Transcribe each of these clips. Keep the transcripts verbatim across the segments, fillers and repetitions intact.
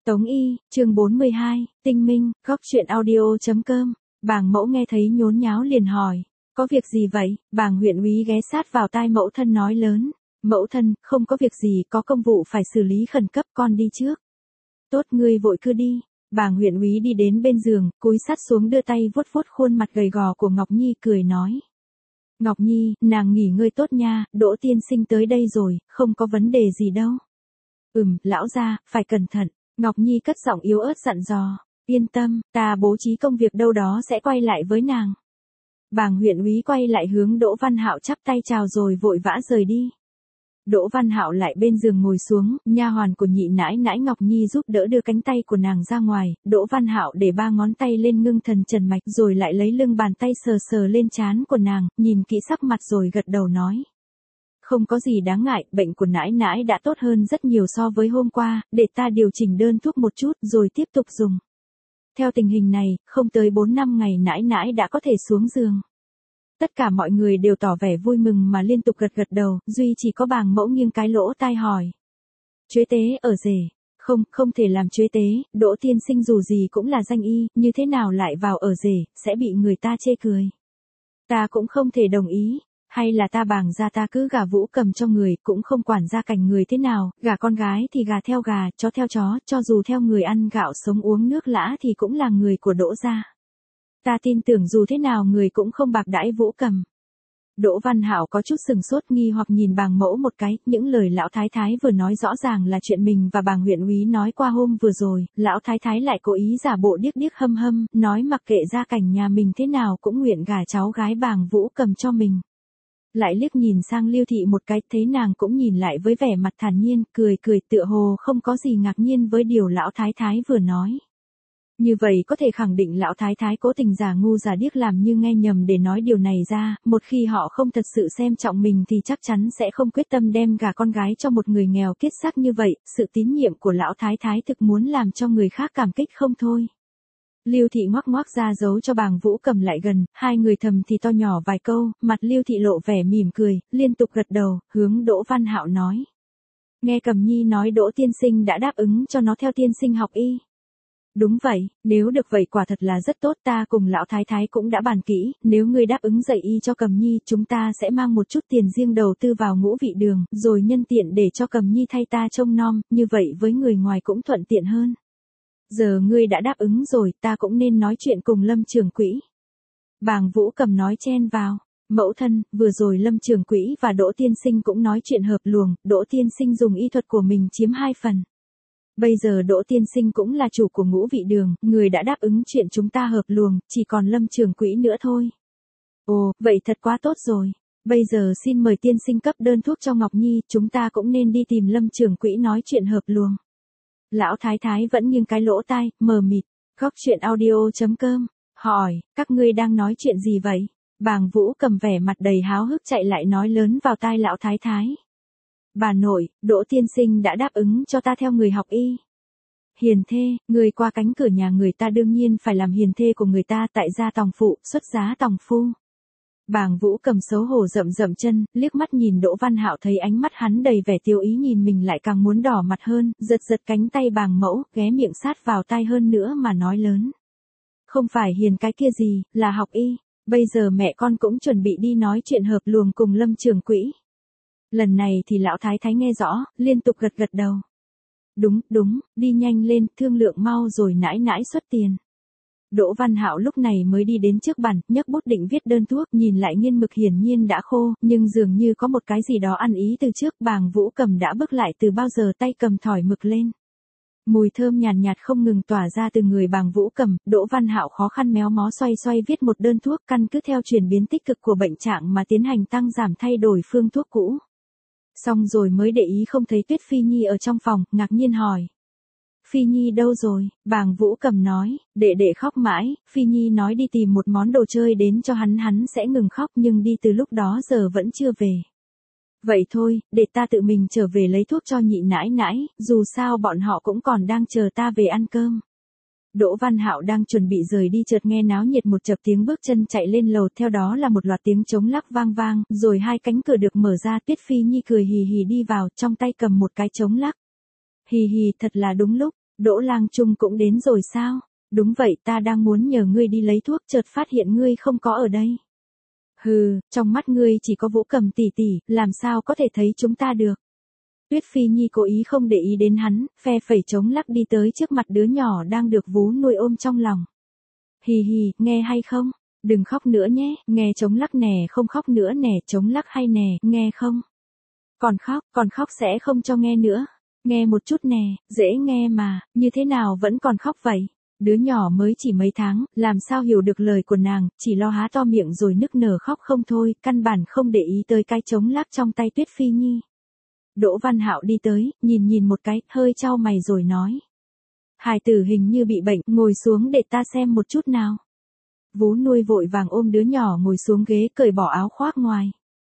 Tống Y, chương bốn mươi hai, Tinh Minh, góc truyện audio chấm com. Bàng mẫu nghe thấy nhốn nháo liền hỏi, có việc gì vậy? Bàng huyện úy ghé sát vào tai mẫu thân nói lớn, mẫu thân, không có việc gì, có công vụ phải xử lý khẩn cấp, con đi trước. Tốt, ngươi vội cứ đi. Bàng huyện úy đi đến bên giường, cúi sát xuống đưa tay vuốt vuốt khuôn mặt gầy gò của Ngọc Nhi cười nói. Ngọc Nhi, nàng nghỉ ngơi tốt nha, Đỗ tiên sinh tới đây rồi, không có vấn đề gì đâu. Ừm, lão gia, phải cẩn thận. Ngọc Nhi cất giọng yếu ớt dặn dò, yên tâm, ta bố trí công việc đâu đó sẽ quay lại với nàng. Bàng huyện úy quay lại hướng Đỗ Văn Hạo chắp tay chào rồi vội vã rời đi. Đỗ Văn Hạo lại bên giường ngồi xuống, nha hoàn của nhị nãi nãi Ngọc Nhi giúp đỡ đưa cánh tay của nàng ra ngoài, Đỗ Văn Hạo để ba ngón tay lên ngưng thần trần mạch rồi lại lấy lưng bàn tay sờ sờ lên trán của nàng, nhìn kỹ sắc mặt rồi gật đầu nói. Không có gì đáng ngại, bệnh của nãi nãi đã tốt hơn rất nhiều so với hôm qua, để ta điều chỉnh đơn thuốc một chút rồi tiếp tục dùng. Theo tình hình này, không tới bốn năm ngày nãi nãi đã có thể xuống giường. Tất cả mọi người đều tỏ vẻ vui mừng mà liên tục gật gật đầu, duy chỉ có Bàng mẫu nghiêng cái lỗ tai hỏi. Chuế tế ở rể, không, không thể làm chuế tế, Đỗ tiên sinh dù gì cũng là danh y, như thế nào lại vào ở rể, sẽ bị người ta chê cười. Ta cũng không thể đồng ý. Hay là ta Bàng ra ta cứ gả Vũ Cầm cho người, cũng không quản gia cảnh người thế nào, gả con gái thì gà theo gà, chó theo chó, cho dù theo người ăn gạo sống uống nước lã thì cũng là người của Đỗ gia. Ta tin tưởng dù thế nào người cũng không bạc đãi Vũ Cầm. Đỗ Văn Hạo có chút sừng sốt nghi hoặc nhìn Bàng mẫu một cái, những lời lão thái thái vừa nói rõ ràng là chuyện mình và Bàng huyện úy nói qua hôm vừa rồi, lão thái thái lại cố ý giả bộ điếc điếc hâm hâm, nói mặc kệ gia cảnh nhà mình thế nào cũng nguyện gả cháu gái Bàng Vũ Cầm cho mình. Lại liếc nhìn sang Lưu Thị một cái, thấy nàng cũng nhìn lại với vẻ mặt thản nhiên, cười cười tựa hồ không có gì ngạc nhiên với điều lão thái thái vừa nói. Như vậy có thể khẳng định lão thái thái cố tình giả ngu giả điếc làm như nghe nhầm để nói điều này ra, một khi họ không thật sự xem trọng mình thì chắc chắn sẽ không quyết tâm đem gả con gái cho một người nghèo kiết xác như vậy, sự tín nhiệm của lão thái thái thực muốn làm cho người khác cảm kích không thôi. Lưu Thị ngoắc ngoắc ra dấu cho Bàng Vũ Cầm lại gần, hai người thầm thì to nhỏ vài câu, mặt Lưu Thị lộ vẻ mỉm cười, liên tục gật đầu, hướng Đỗ Văn Hạo nói. Nghe Cầm Nhi nói Đỗ tiên sinh đã đáp ứng cho nó theo tiên sinh học y. Đúng vậy, nếu được vậy quả thật là rất tốt, ta cùng lão thái thái cũng đã bàn kỹ, nếu ngươi đáp ứng dạy y cho Cầm Nhi, chúng ta sẽ mang một chút tiền riêng đầu tư vào ngũ vị đường, rồi nhân tiện để cho Cầm Nhi thay ta trông nom, như vậy với người ngoài cũng thuận tiện hơn. Giờ ngươi đã đáp ứng rồi, ta cũng nên nói chuyện cùng Lâm trưởng quỹ. Bàng Vũ Cầm nói chen vào, mẫu thân, vừa rồi Lâm trưởng quỹ và Đỗ tiên sinh cũng nói chuyện hợp luồng, Đỗ tiên sinh dùng y thuật của mình chiếm hai phần. Bây giờ Đỗ tiên sinh cũng là chủ của ngũ vị đường, người đã đáp ứng chuyện chúng ta hợp luồng, chỉ còn Lâm trưởng quỹ nữa thôi. Ồ, vậy thật quá tốt rồi. Bây giờ xin mời tiên sinh cấp đơn thuốc cho Ngọc Nhi, chúng ta cũng nên đi tìm Lâm trưởng quỹ nói chuyện hợp luồng. Lão thái thái vẫn nghiêng cái lỗ tai, mờ mịt, góc truyện audio chấm com, hỏi, các ngươi đang nói chuyện gì vậy? Bàng Vũ Cầm vẻ mặt đầy háo hức chạy lại nói lớn vào tai lão thái thái. Bà nội, Đỗ tiên sinh đã đáp ứng cho ta theo người học y. Hiền thê, người qua cánh cửa nhà người ta đương nhiên phải làm hiền thê của người ta, tại gia tòng phụ, xuất giá tòng phu. Bàng Vũ Cầm xấu hổ rậm rậm chân, liếc mắt nhìn Đỗ Văn Hạo thấy ánh mắt hắn đầy vẻ tiêu ý nhìn mình lại càng muốn đỏ mặt hơn, giật giật cánh tay Bàng mẫu, ghé miệng sát vào tai hơn nữa mà nói lớn. Không phải hiền cái kia gì, là học y, bây giờ mẹ con cũng chuẩn bị đi nói chuyện hợp luồng cùng Lâm trưởng quỹ. Lần này thì lão thái thái nghe rõ, liên tục gật gật đầu. Đúng, đúng, đi nhanh lên, thương lượng mau rồi nãi nãi xuất tiền. Đỗ Văn Hạo lúc này mới đi đến trước bàn, nhấc bút định viết đơn thuốc, nhìn lại nghiên mực hiển nhiên đã khô, nhưng dường như có một cái gì đó ăn ý từ trước. Bàng Vũ Cầm đã bước lại từ bao giờ, tay cầm thỏi mực lên. Mùi thơm nhàn nhạt, nhạt không ngừng tỏa ra từ người Bàng Vũ Cầm, Đỗ Văn Hạo khó khăn méo mó xoay xoay viết một đơn thuốc, căn cứ theo chuyển biến tích cực của bệnh trạng mà tiến hành tăng giảm thay đổi phương thuốc cũ. Xong rồi mới để ý không thấy Tuyết Phi Nhi ở trong phòng, ngạc nhiên hỏi. Phi Nhi đâu rồi? Bàng Vũ Cầm nói, đệ đệ khóc mãi, Phi Nhi nói đi tìm một món đồ chơi đến cho hắn, hắn sẽ ngừng khóc nhưng đi từ lúc đó giờ vẫn chưa về. Vậy thôi, để ta tự mình trở về lấy thuốc cho nhị nãi nãi, dù sao bọn họ cũng còn đang chờ ta về ăn cơm. Đỗ Văn Hạo đang chuẩn bị rời đi chợt nghe náo nhiệt một chập tiếng bước chân chạy lên lầu, theo đó là một loạt tiếng trống lắc vang vang, rồi hai cánh cửa được mở ra, Tuyết Phi Nhi cười hì hì đi vào, trong tay cầm một cái trống lắc. Hì hì, thật là đúng lúc, Đỗ Lang Trung cũng đến rồi sao? Đúng vậy, ta đang muốn nhờ ngươi đi lấy thuốc, chợt phát hiện ngươi không có ở đây. Hừ, trong mắt ngươi chỉ có Vũ Cầm tỷ tỷ, làm sao có thể thấy chúng ta được. Tuyết Phi Nhi cố ý không để ý đến hắn, phe phẩy chống lắc đi tới trước mặt đứa nhỏ đang được vú nuôi ôm trong lòng. Hì hì, nghe hay không? Đừng khóc nữa nhé, nghe chống lắc nè, không khóc nữa nè, chống lắc hay nè, nghe không? Còn khóc, còn khóc sẽ không cho nghe nữa. Nghe một chút nè, dễ nghe mà, như thế nào vẫn còn khóc vậy? Đứa nhỏ mới chỉ mấy tháng, làm sao hiểu được lời của nàng, chỉ lo há to miệng rồi nức nở khóc không thôi, căn bản không để ý tới cái chống lắc trong tay Tuyết Phi Nhi. Đỗ Văn Hạo đi tới, nhìn nhìn một cái, hơi chau mày rồi nói. Hài tử hình như bị bệnh, ngồi xuống để ta xem một chút nào. Vú nuôi vội vàng ôm đứa nhỏ ngồi xuống ghế, cởi bỏ áo khoác ngoài.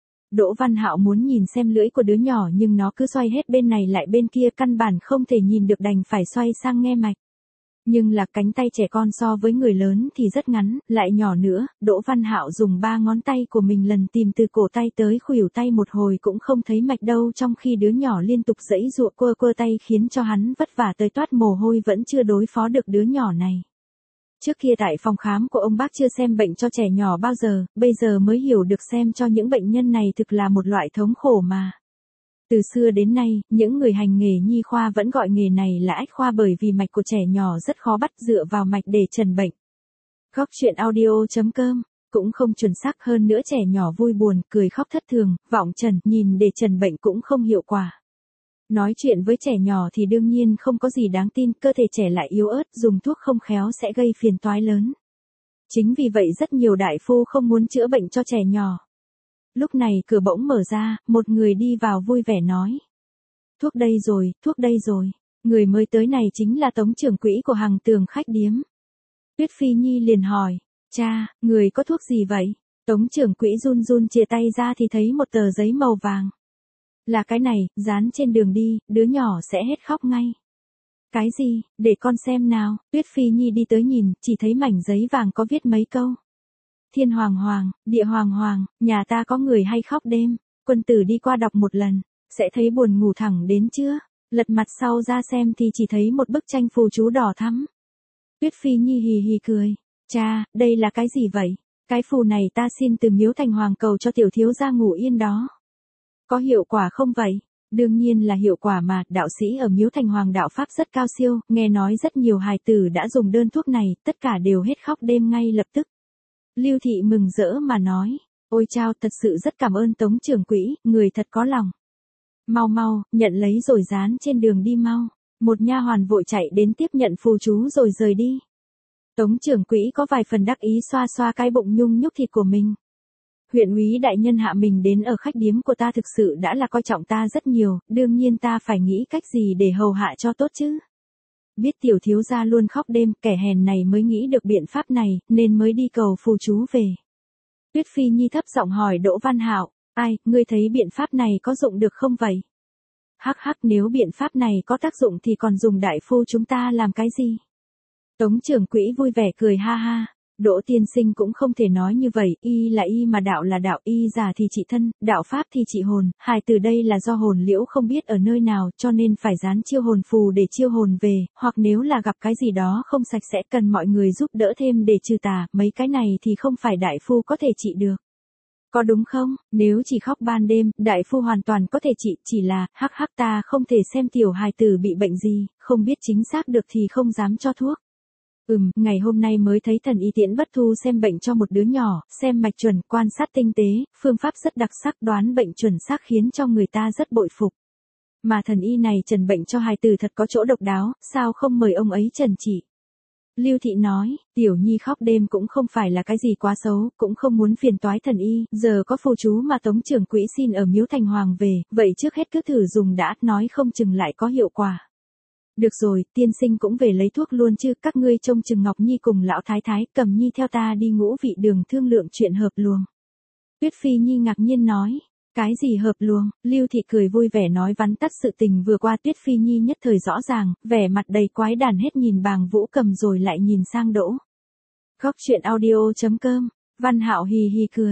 Đỗ Văn Hạo muốn nhìn xem lưỡi của đứa nhỏ nhưng nó cứ xoay hết bên này lại bên kia, căn bản không thể nhìn được, đành phải xoay sang nghe mạch. Nhưng là cánh tay trẻ con so với người lớn thì rất ngắn, lại nhỏ nữa, Đỗ Văn Hạo dùng ba ngón tay của mình lần tìm từ cổ tay tới khuỷu tay một hồi cũng không thấy mạch đâu, trong khi đứa nhỏ liên tục giãy giụa quơ quơ tay khiến cho hắn vất vả tới toát mồ hôi, vẫn chưa đối phó được đứa nhỏ này. Trước kia tại phòng khám của ông bác chưa xem bệnh cho trẻ nhỏ bao giờ, bây giờ mới hiểu được xem cho những bệnh nhân này thực là một loại thống khổ mà. Từ xưa đến nay, những người hành nghề nhi khoa vẫn gọi nghề này là ách khoa bởi vì mạch của trẻ nhỏ rất khó bắt, dựa vào mạch để trần bệnh. Góc truyện audio chấm com cũng không chuẩn xác, hơn nữa trẻ nhỏ vui buồn, cười khóc thất thường, vọng trần, nhìn để trần bệnh cũng không hiệu quả. Nói chuyện với trẻ nhỏ thì đương nhiên không có gì đáng tin, cơ thể trẻ lại yếu ớt, dùng thuốc không khéo sẽ gây phiền toái lớn. Chính vì vậy rất nhiều đại phu không muốn chữa bệnh cho trẻ nhỏ. Lúc này cửa bỗng mở ra, một người đi vào vui vẻ nói. Thuốc đây rồi, thuốc đây rồi. Người mới tới này chính là Tống trưởng quỹ của Hằng Tường khách điếm. Tuyết Phi Nhi liền hỏi, cha, người có thuốc gì vậy? Tống trưởng quỹ run run chìa tay ra thì thấy một tờ giấy màu vàng. Là cái này, dán trên đường đi, đứa nhỏ sẽ hết khóc ngay. Cái gì, để con xem nào. Tuyết Phi Nhi đi tới nhìn, chỉ thấy mảnh giấy vàng có viết mấy câu. Thiên hoàng hoàng, địa hoàng hoàng, nhà ta có người hay khóc đêm, quân tử đi qua đọc một lần, sẽ thấy buồn ngủ thẳng đến trưa. Lật mặt sau ra xem thì chỉ thấy một bức tranh phù chú đỏ thắm. Tuyết Phi Nhi hì hì cười, cha, đây là cái gì vậy? Cái phù này ta xin từ Miếu Thành Hoàng cầu cho tiểu thiếu gia ngủ yên đó. Có hiệu quả không vậy? Đương nhiên là hiệu quả mà, đạo sĩ ở Miếu Thành Hoàng đạo pháp rất cao siêu, nghe nói rất nhiều hài tử đã dùng đơn thuốc này, tất cả đều hết khóc đêm ngay lập tức. Lưu Thị mừng rỡ mà nói, ôi chao, thật sự rất cảm ơn Tống trưởng quỹ, người thật có lòng. Mau mau, nhận lấy rồi dán trên đường đi mau. Một nha hoàn vội chạy đến tiếp nhận phù chú rồi rời đi. Tống trưởng quỹ có vài phần đắc ý xoa xoa cái bụng nhung nhúc thịt của mình. Huyện úy đại nhân hạ mình đến ở khách điếm của ta thực sự đã là coi trọng ta rất nhiều, đương nhiên ta phải nghĩ cách gì để hầu hạ cho tốt chứ. Biết tiểu thiếu gia luôn khóc đêm, kẻ hèn này mới nghĩ được biện pháp này, nên mới đi cầu phù chú về. Tuyết Phi Nhi thấp giọng hỏi Đỗ Văn Hạo, ai, ngươi thấy biện pháp này có dụng được không vậy? Hắc hắc, nếu biện pháp này có tác dụng thì còn dùng đại phu chúng ta làm cái gì? Tống trưởng quỹ vui vẻ cười ha ha. Đỗ tiên sinh cũng không thể nói như vậy, y là y mà đạo là đạo, y giả thì trị thân, đạo pháp thì trị hồn, hài từ đây là do hồn liễu không biết ở nơi nào cho nên phải dán chiêu hồn phù để chiêu hồn về, hoặc nếu là gặp cái gì đó không sạch sẽ cần mọi người giúp đỡ thêm để trừ tà, mấy cái này thì không phải đại phu có thể trị được. Có đúng không? Nếu chỉ khóc ban đêm, đại phu hoàn toàn có thể trị, chỉ là, hắc hắc ta không thể xem tiểu hài tử bị bệnh gì, không biết chính xác được thì không dám cho thuốc. Ừm, ngày hôm nay mới thấy thần y Tiễn Bất Thu xem bệnh cho một đứa nhỏ, xem mạch chuẩn, quan sát tinh tế, phương pháp rất đặc sắc, đoán bệnh chuẩn xác khiến cho người ta rất bội phục. Mà thần y này trần bệnh cho hài tử thật có chỗ độc đáo, sao không mời ông ấy trần trị? Lưu Thị nói, tiểu nhi khóc đêm cũng không phải là cái gì quá xấu, cũng không muốn phiền toái thần y, giờ có phù chú mà Tống trưởng quỹ xin ở Miếu Thành Hoàng về, vậy trước hết cứ thử dùng đã, nói không chừng lại có hiệu quả. Được rồi, tiên sinh cũng về lấy thuốc luôn chứ, các ngươi trông chừng Ngọc Nhi cùng lão thái thái, cầm Nhi theo ta đi Ngũ Vị Đường thương lượng chuyện hợp luồng. Tuyết Phi Nhi ngạc nhiên nói, cái gì hợp luồng? Lưu Thị cười vui vẻ nói vắn tắt sự tình vừa qua. Tuyết Phi Nhi nhất thời rõ ràng, vẻ mặt đầy quái đản hết nhìn Bàng Vũ Cầm rồi lại nhìn sang Đỗ. Góc truyện audio chấm com, Văn Hạo hì hì cười.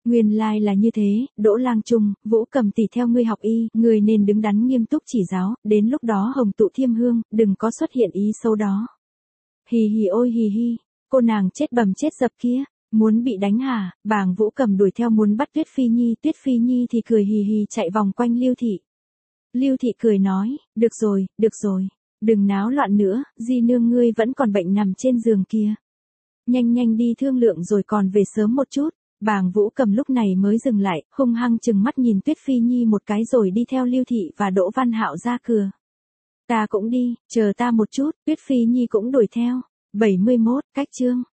Nguyên lai like là như thế, Đỗ Lang Trung, Vũ Cầm tỷ theo ngươi học y, ngươi nên đứng đắn nghiêm túc chỉ giáo, đến lúc đó hồng tụ thiêm hương, đừng có xuất hiện ý xấu đó. Hì hì ôi hì hì, cô nàng chết bầm chết dập kia, muốn bị đánh hả? Bàng Vũ Cầm đuổi theo muốn bắt Tuyết Phi Nhi, Tuyết Phi Nhi thì cười hì hì chạy vòng quanh Lưu Thị. Lưu Thị cười nói, được rồi, được rồi, đừng náo loạn nữa, di nương ngươi vẫn còn bệnh nằm trên giường kia. Nhanh nhanh đi thương lượng rồi còn về sớm một chút. Bàng Vũ Cầm lúc này mới dừng lại, hung hăng chừng mắt nhìn Tuyết Phi Nhi một cái rồi đi theo Lưu Thị và Đỗ Văn Hạo ra cửa. Ta cũng đi, chờ ta một chút, Tuyết Phi Nhi cũng đuổi theo. bảy mươi mốt, cách chương.